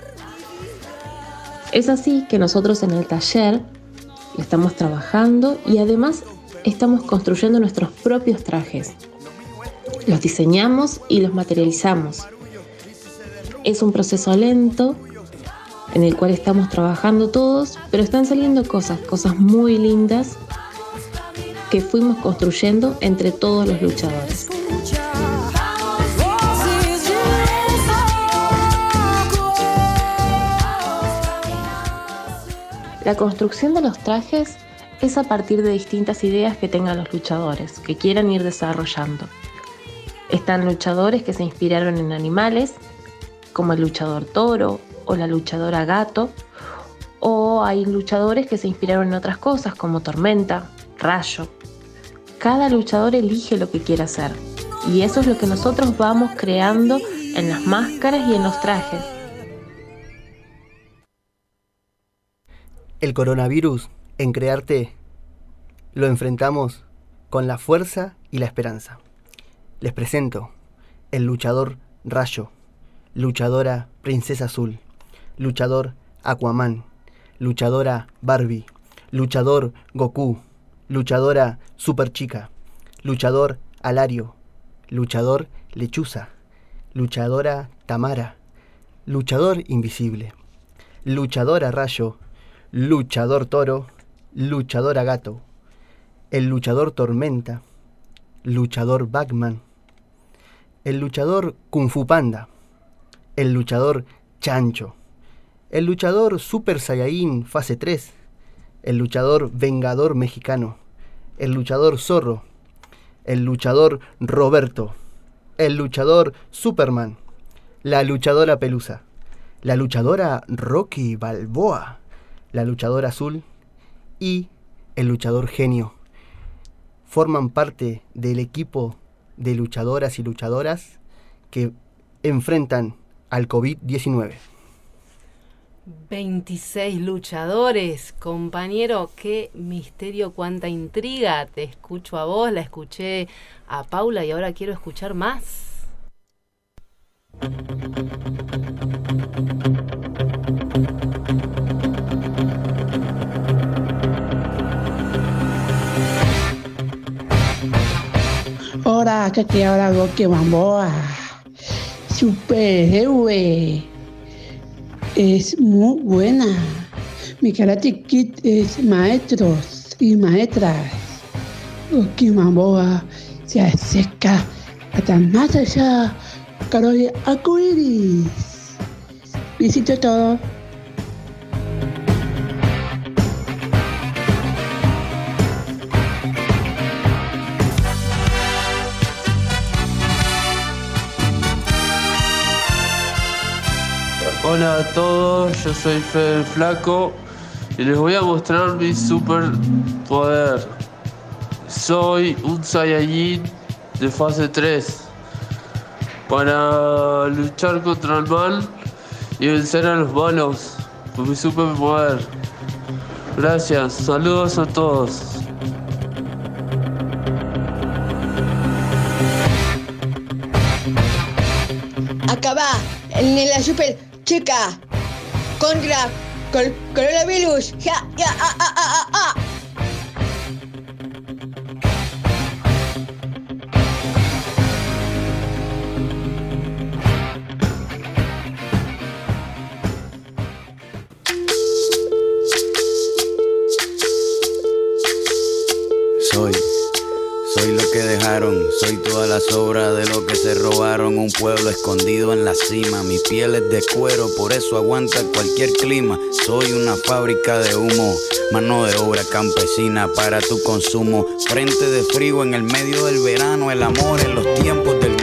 Es así que nosotros en el taller lo estamos trabajando y además estamos construyendo nuestros propios trajes. Los diseñamos y los materializamos. Es un proceso lento en el cual estamos trabajando todos, pero están saliendo cosas muy lindas que fuimos construyendo entre todos los luchadores. La construcción de los trajes es a partir de distintas ideas que tengan los luchadores, que quieran ir desarrollando. Están luchadores que se inspiraron en animales, como el luchador toro o la luchadora gato, o hay luchadores que se inspiraron en otras cosas, como tormenta, rayo. Cada luchador elige lo que quiere hacer, y eso es lo que nosotros vamos creando en las máscaras y en los trajes. El coronavirus, en Crearte, lo enfrentamos con la fuerza y la esperanza. Les presento el luchador Rayo, luchadora Princesa Azul, luchador Aquaman, luchadora Barbie, luchador Goku, luchadora Superchica, luchador Alario, luchador Lechuza, luchadora Tamara, luchador Invisible, luchadora Rayo, luchador Toro, luchadora Gato, el luchador Tormenta, luchador Batman, el luchador Kung Fu Panda, el luchador Chancho, el luchador Super Saiyajin Fase 3, el luchador Vengador Mexicano, el luchador Zorro, el luchador Roberto, el luchador Superman, la luchadora Pelusa, la luchadora Rocky Balboa, la luchadora Azul y el luchador Genio. Forman parte del equipo de luchadoras y luchadoras que enfrentan al COVID-19. 26 luchadores, compañero, qué misterio, cuánta intriga. Te escucho a vos, la escuché a Paula y ahora quiero escuchar más. Ahora que ahora Rocky Balboa, superhéroe, es muy buena. Mi Karate Kid es maestros y maestras. Rocky Balboa se acerca hasta más allá, color arcoíris. Visito todo. Hola a todos, yo soy Fede el Flaco y les voy a mostrar mi superpoder. Soy un Saiyajin de fase 3 para luchar contra el mal y vencer a los malos con mi superpoder. Gracias, saludos a todos. Acá va, en la super chica contra coronavirus. Soy lo que dejaron, soy toda la sobra de lo que se robaron. Un pueblo escondido en la cima, mi piel es de cuero, por eso aguanta cualquier clima. Soy una fábrica de humo, mano de obra campesina para tu consumo. Frente de frío en el medio del verano, el amor en los tiempos del cólera.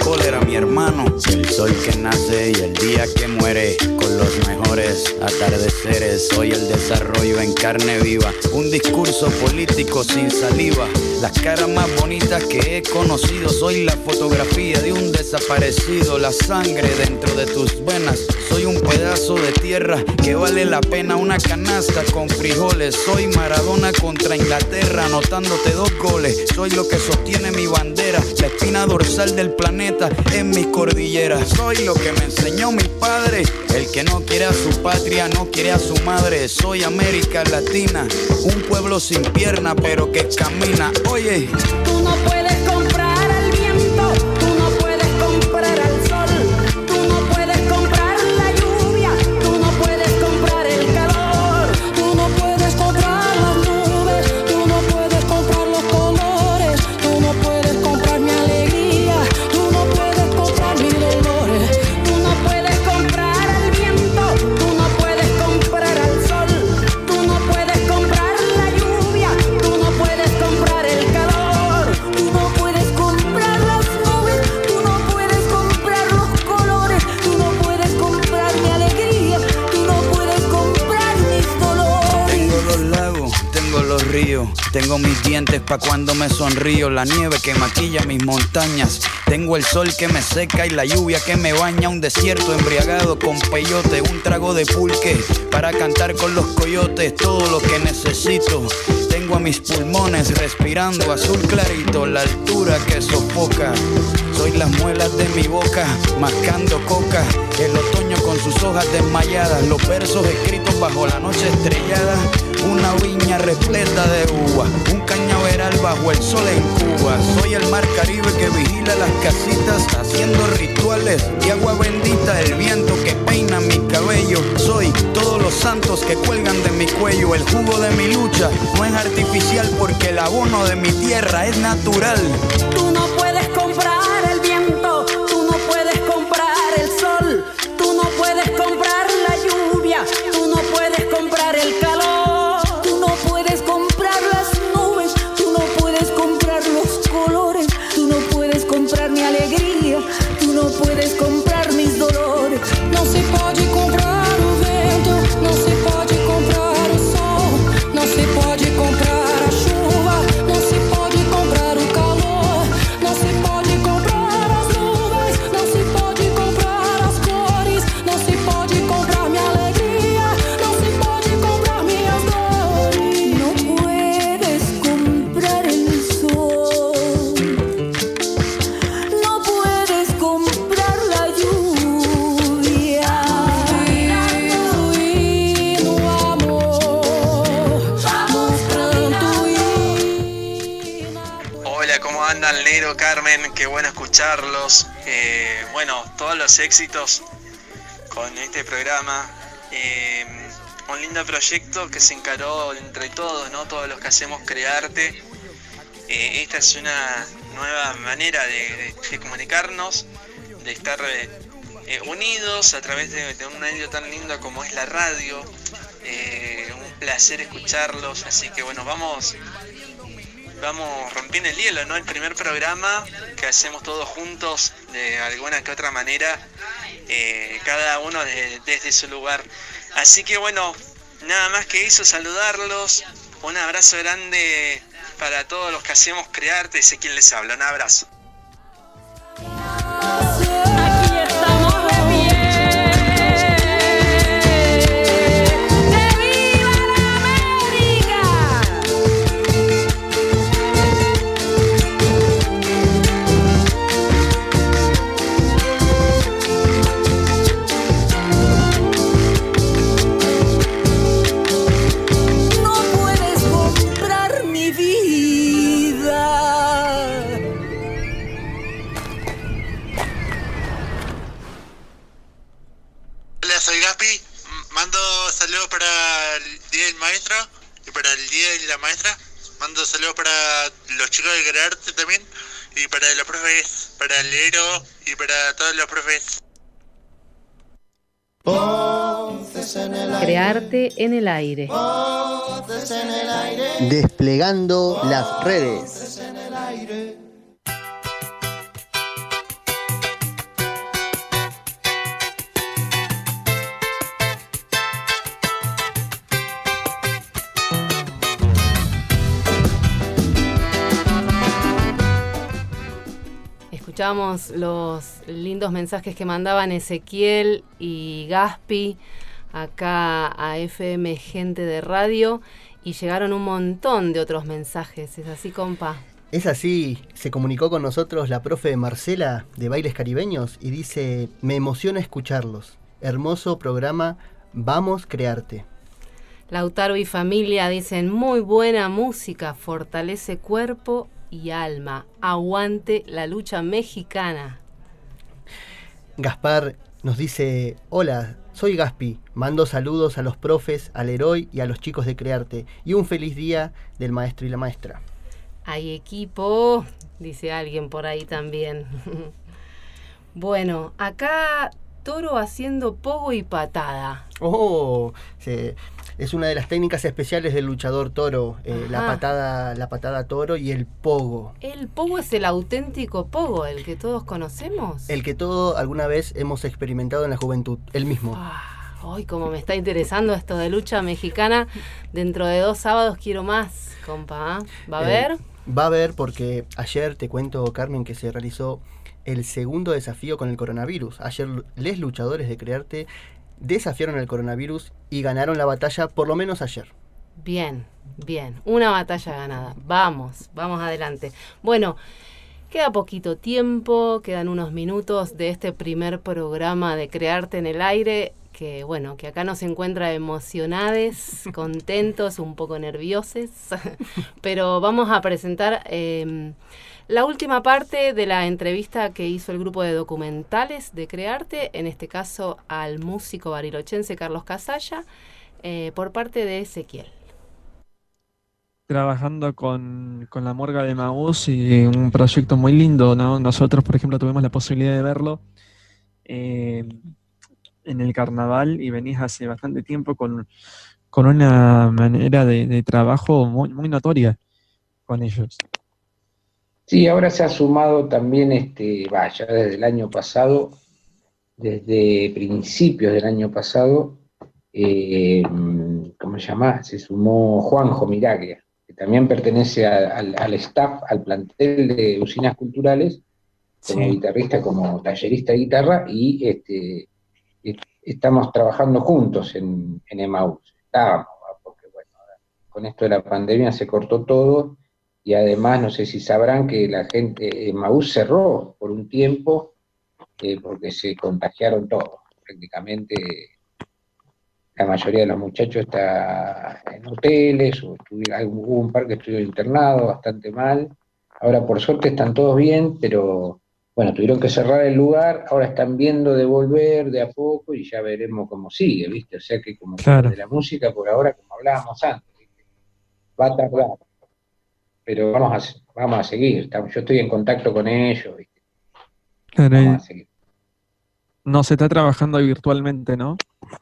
mi hermano. El sol que nace y el día que muere, con los mejores atardeceres. Soy el desarrollo en carne viva, un discurso político sin saliva. Las caras más bonitas que he conocido, soy la fotografía de un desaparecido. La sangre dentro de tus venas, soy un pedazo de tierra que vale la pena una canasta con frijoles. Soy Maradona contra Inglaterra, anotándote 2 goles. Soy lo que sostiene mi bandera, la espina dorsal del planeta en mis cordilleras. Soy lo que me enseñó mi padre, el que no quiere a su patria, no quiere a su madre. Soy América Latina, un pueblo sin pierna pero que camina. Oye, tú no puedes comprar al viento, tú no puedes comprar al sol, tú no puedes comprar la lluvia, tú no puedes comprar el calor, tú no puedes comprar las nubes, tú no puedes comprar los colores, tú no puedes comprar mi alegría, tú no puedes comprar mis dolores, tú no puedes comprar al viento, tú no puedes comprar al sol, tú no puedes comprar la lluvia, tú no puedes comprar el calor, tú no puedes comprar las nubes, tú no puedes comprar los colores, tú no puedes comprar mi alegría, tú no puedes comprar mis dolores. tengo los lagos, tengo los ríos, tengo mis dientes pa' cuando me sonrío, la nieve que maquilla mis montañas, tengo el sol que me seca y la lluvia que me baña, un desierto embriagado con peyote, un trago de pulque para cantar con los coyotes, todo lo que necesito. Tengo a mis pulmones respirando azul clarito, la altura que sofoca. Soy las muelas de mi boca, mascando coca. El otoño con sus hojas desmayadas, los versos escritos bajo la noche estrellada. Una viña repleta de uva, un cañaveral bajo el sol en Cuba. Soy el mar Caribe que vigila las casitas, haciendo rituales de agua bendita. El viento que peina mi cabello. Soy todos los santos que cuelgan de mi cuello. El jugo de mi lucha no es artificial porque el abono de mi tierra es natural. Tú no puedes comprar el viento, tú no puedes comprar el sol, tú no puedes comprar la lluvia, tú no puedes comprar el calor, tú no puedes comprar las nubes, tú no puedes comprar los colores, tú no puedes comprar mi alegría, tú no puedes comprar mis dolores. Não se pode comprar o vento, não se pode comprar o sol, não se pode comprar a chuva, não se pode comprar o calor, não se pode comprar as nuvens, não se pode comprar as cores, não se pode comprar minha alegria, não se pode comprar minhas dores. Não puedes comprar el sol, no puedes comprar la lluvia. Y no amor, mostrando Hola, ¿cómo andan, Nero, Carmen? Qué bueno escucharlos. Bueno, todos los éxitos con este programa. Un lindo proyecto que se encaró entre todos, ¿no? Todos los que hacemos Crearte. Esta es una nueva manera de comunicarnos, de estar unidos a través de un medio tan lindo como es la radio. Un placer escucharlos, así que bueno, vamos rompiendo el hielo, ¿no? El primer programa que hacemos todos juntos de alguna que otra manera, cada uno desde su lugar. Así que bueno, nada más que eso, saludarlos, un abrazo grande para todos los que hacemos Crearte, y sé quién les habla, un abrazo. aquí estamos de pie. ¡Que viva la América! No puedes comprar mi vida. Hola, soy Gaspi. Mando saludos para el Día del Maestro y para el Día de la Maestra. Mando saludos para los chicos de Crearte también y para los profes, para el Nero y para todos los profes. Crearte en el aire. Desplegando las redes. escuchamos los lindos mensajes que mandaban Ezequiel y Gaspi acá a FM Gente de Radio, y llegaron un montón de otros mensajes. ¿Es así, compa? Es así. Se comunicó con nosotros la profe Marcela de Bailes Caribeños y dice: me emociona escucharlos. Hermoso programa, vamos crearte. Lautaro y familia dicen: muy buena música, fortalece cuerpo y alma. Aguante la lucha mexicana. Gaspar nos dice: hola, soy Gaspi, mando saludos a los profes, al Heroi y a los chicos de Crearte, y un feliz día del maestro y la maestra. Hay equipo, dice alguien por ahí también. Bueno, acá Toro haciendo pogo y patada. Oh, sí. Es una de las técnicas especiales del luchador Toro, la patada Toro y el pogo. ¿El pogo es el auténtico pogo, el que todos conocemos? El que todos alguna vez hemos experimentado en la juventud, el mismo. Ay, como me está interesando esto de lucha mexicana. Dentro de 2 sábados quiero más, compa. ¿Va a haber? Va a haber, porque ayer te cuento, Carmen, que se realizó el segundo desafío con el coronavirus. Ayer les luchadores de Crearte desafiaron el coronavirus y ganaron la batalla, por lo menos ayer. Bien, bien. Una batalla ganada. Vamos adelante. Bueno, queda poquito tiempo, quedan unos minutos de este primer programa de Crearte en el Aire, que bueno, que acá nos encuentra emocionades, contentos, un poco nerviosos, pero vamos a presentar la última parte de la entrevista que hizo el grupo de documentales de Crearte, en este caso al músico barilochense Carlos Casalla, por parte de Ezequiel. Trabajando con la Murga de Emaús, y un proyecto muy lindo, ¿no? Nosotros, por ejemplo, tuvimos la posibilidad de verlo en el carnaval, y venís hace bastante tiempo con una manera de trabajo muy notoria con ellos. Sí, ahora se ha sumado también, ya desde el año pasado, desde principios del año pasado, ¿cómo se llama? Se sumó Juanjo Miraglia, que también pertenece al staff, al plantel de Usinas Culturales, como guitarrista, como tallerista de guitarra, y estamos trabajando juntos en Emaús. Estábamos, porque bueno, con esto de la pandemia se cortó todo, y además no sé si sabrán que la gente, Emaús cerró por un tiempo, porque se contagiaron todos. Prácticamente la mayoría de los muchachos está en hoteles, o hubo un par que estuvo internado bastante mal. Ahora por suerte están todos bien, pero bueno, tuvieron que cerrar el lugar, ahora están viendo de volver de a poco y ya veremos cómo sigue, ¿viste? O sea que como de la música por ahora, como hablábamos antes, ¿viste? Va a tardar, pero vamos a seguir. Yo estoy en contacto con ellos, ¿viste? Vamos a seguir. No se está trabajando virtualmente, ¿no?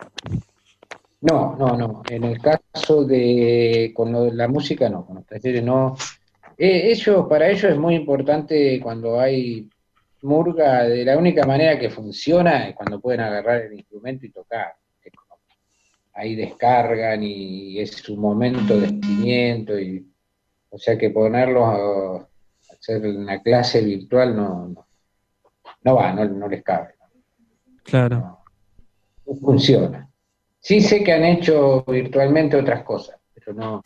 No. En el caso con la música no, con los talleres no. Para ellos es muy importante cuando hay murga, de la única manera que funciona es cuando pueden agarrar el instrumento y tocar. Ahí descargan y es un momento de estimiento, o sea que ponerlos a hacer una clase virtual no les cabe. Claro. No funciona. Sí sé que han hecho virtualmente otras cosas, pero no.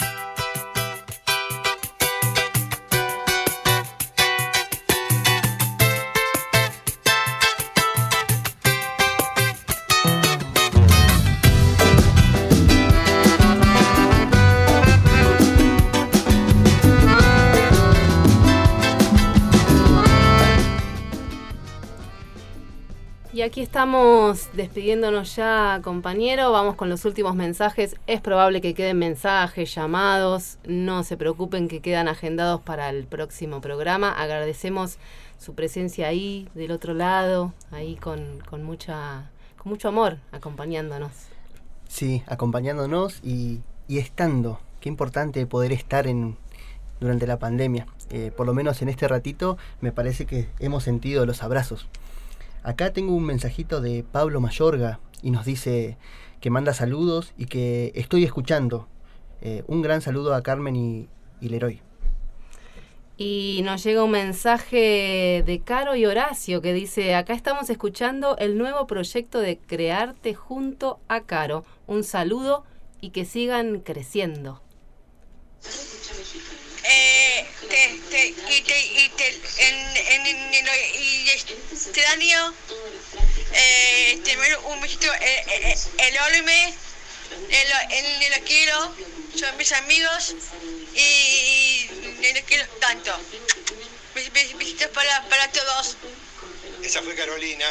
Y aquí estamos despidiéndonos ya, compañero. Vamos con los últimos mensajes. Es probable que queden mensajes, llamados. No se preocupen, que quedan agendados para el próximo programa. Agradecemos su presencia ahí, del otro lado, ahí con mucho amor, acompañándonos. Sí, acompañándonos y estando. Qué importante poder estar durante la pandemia. Por lo menos en este ratito me parece que hemos sentido los abrazos. Acá tengo un mensajito de Pablo Mayorga y nos dice que manda saludos y que estoy escuchando. Un gran saludo a Carmen y Leroy. Y nos llega un mensaje de Caro y Horacio que dice: acá estamos escuchando el nuevo proyecto de Crearte junto a Caro. Un saludo y que sigan creciendo. Este año un besito enorme, los quiero, son mis amigos y los quiero tanto. Besitos para todos. Esa fue Carolina.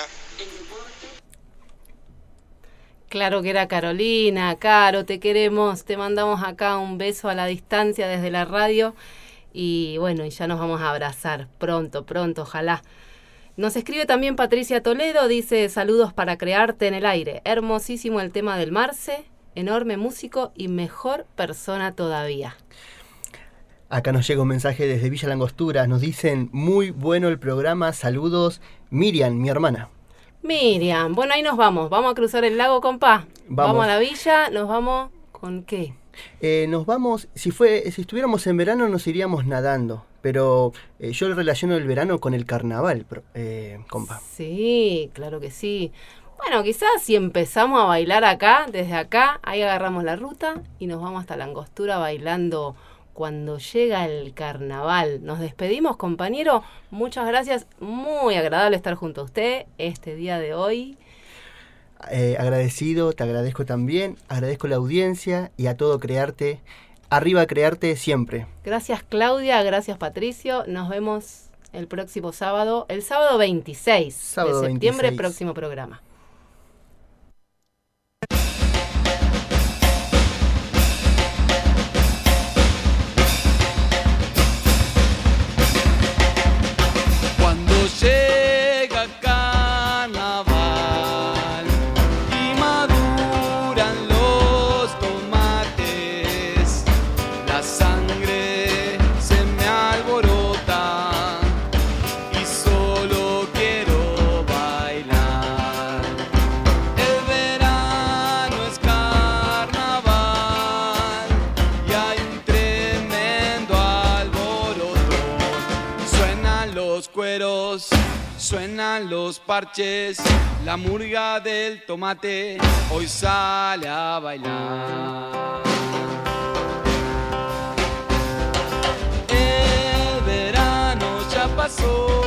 Claro que era Carolina. Caro, te queremos, te mandamos acá un beso a la distancia desde la radio y bueno, y ya nos vamos a abrazar pronto, ojalá. Nos escribe también Patricia Toledo, dice: saludos para Crearte en el aire, hermosísimo el tema del Marce, enorme músico y mejor persona todavía. Acá nos llega un mensaje desde Villa Langostura, nos dicen: muy bueno el programa, saludos. Miriam, mi hermana. Miriam, bueno, ahí nos vamos a cruzar el lago, compa. Vamos a la villa, nos vamos ¿con qué? Nos vamos, si estuviéramos en verano nos iríamos nadando, pero yo relaciono el verano con el carnaval, compa. Sí, claro que sí. Bueno, quizás si empezamos a bailar acá, desde acá, ahí agarramos la ruta y nos vamos hasta la Angostura bailando cuando llega el carnaval. Nos despedimos, compañero. Muchas gracias, muy agradable estar junto a usted este día de hoy. Agradecido, te agradezco también, agradezco la audiencia y a todo Crearte. Arriba Crearte siempre. Gracias Claudia, gracias Patricio. Nos vemos el próximo sábado, el sábado 26 de septiembre, 26. Próximo programa. Cuando llega carnaval y maduran los tomates, la sangre se me alborota y solo quiero bailar. El verano es carnaval y hay un tremendo alboroto. Suenan los cueros, suenan los parches, la murga del tomate hoy sale a bailar. El verano ya pasó,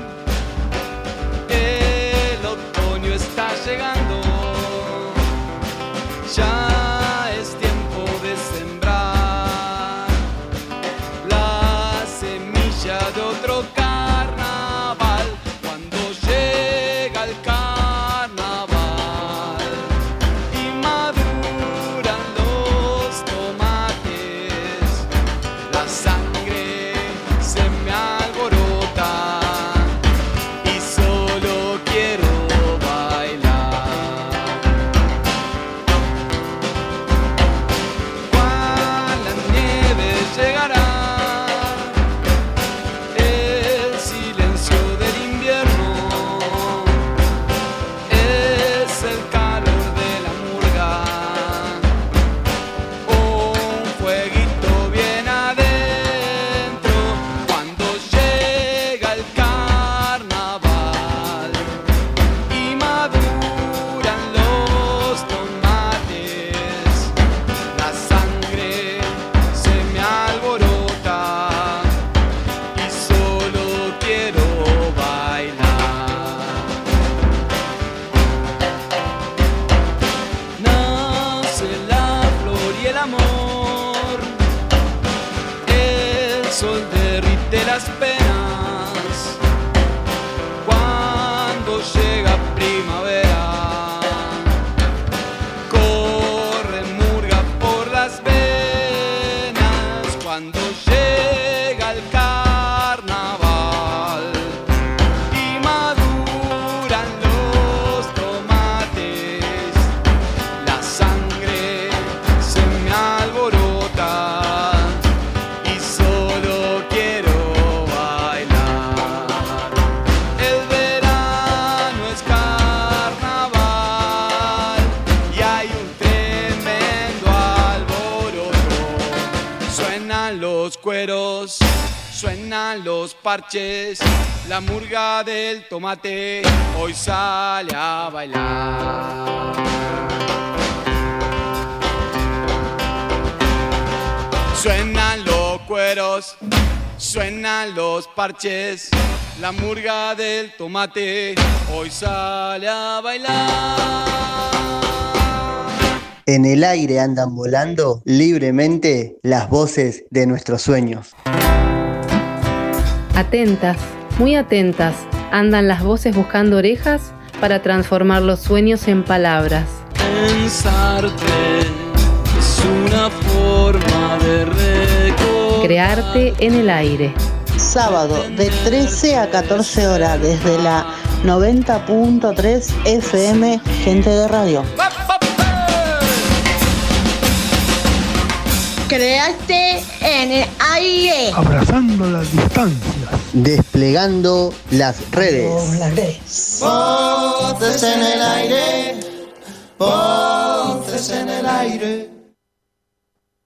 el otoño está llegando, ya es tiempo de sembrar la semilla de otro carnaval. Cuando llega el carnaval y maduran los tomates, la sangre se me alborota y solo quiero bailar. Cuando la nieve llegará, el silencio del invierno es el calor de la murga, un fueguito bien adentro. Cuando llega el carnaval y maduran los tomates, la sangre se me alborota y solo quiero bailar. Nace la flor y el amor, el sol derrite las penas. Cuando llega primavera, corre murga por las venas. Cuando llega el carnaval y maduran los tomates, la sangre se me alborota y solo quiero bailar. El verano es Suenan los parches, la murga del tomate hoy sale a bailar. Suenan los cueros, suenan los parches, la murga del tomate hoy sale a bailar. En el aire andan volando libremente las voces de nuestros sueños. Atentas, muy atentas, andan las voces buscando orejas para transformar los sueños en palabras. Pensarte es una forma de recordar. Crearte en el aire. Sábado de 13 a 14 horas desde la 90.3 FM Gente de Radio. Crearte en el aire. Abrazando las distancias. Desplegando las redes. Voces en el aire. Voces en el aire.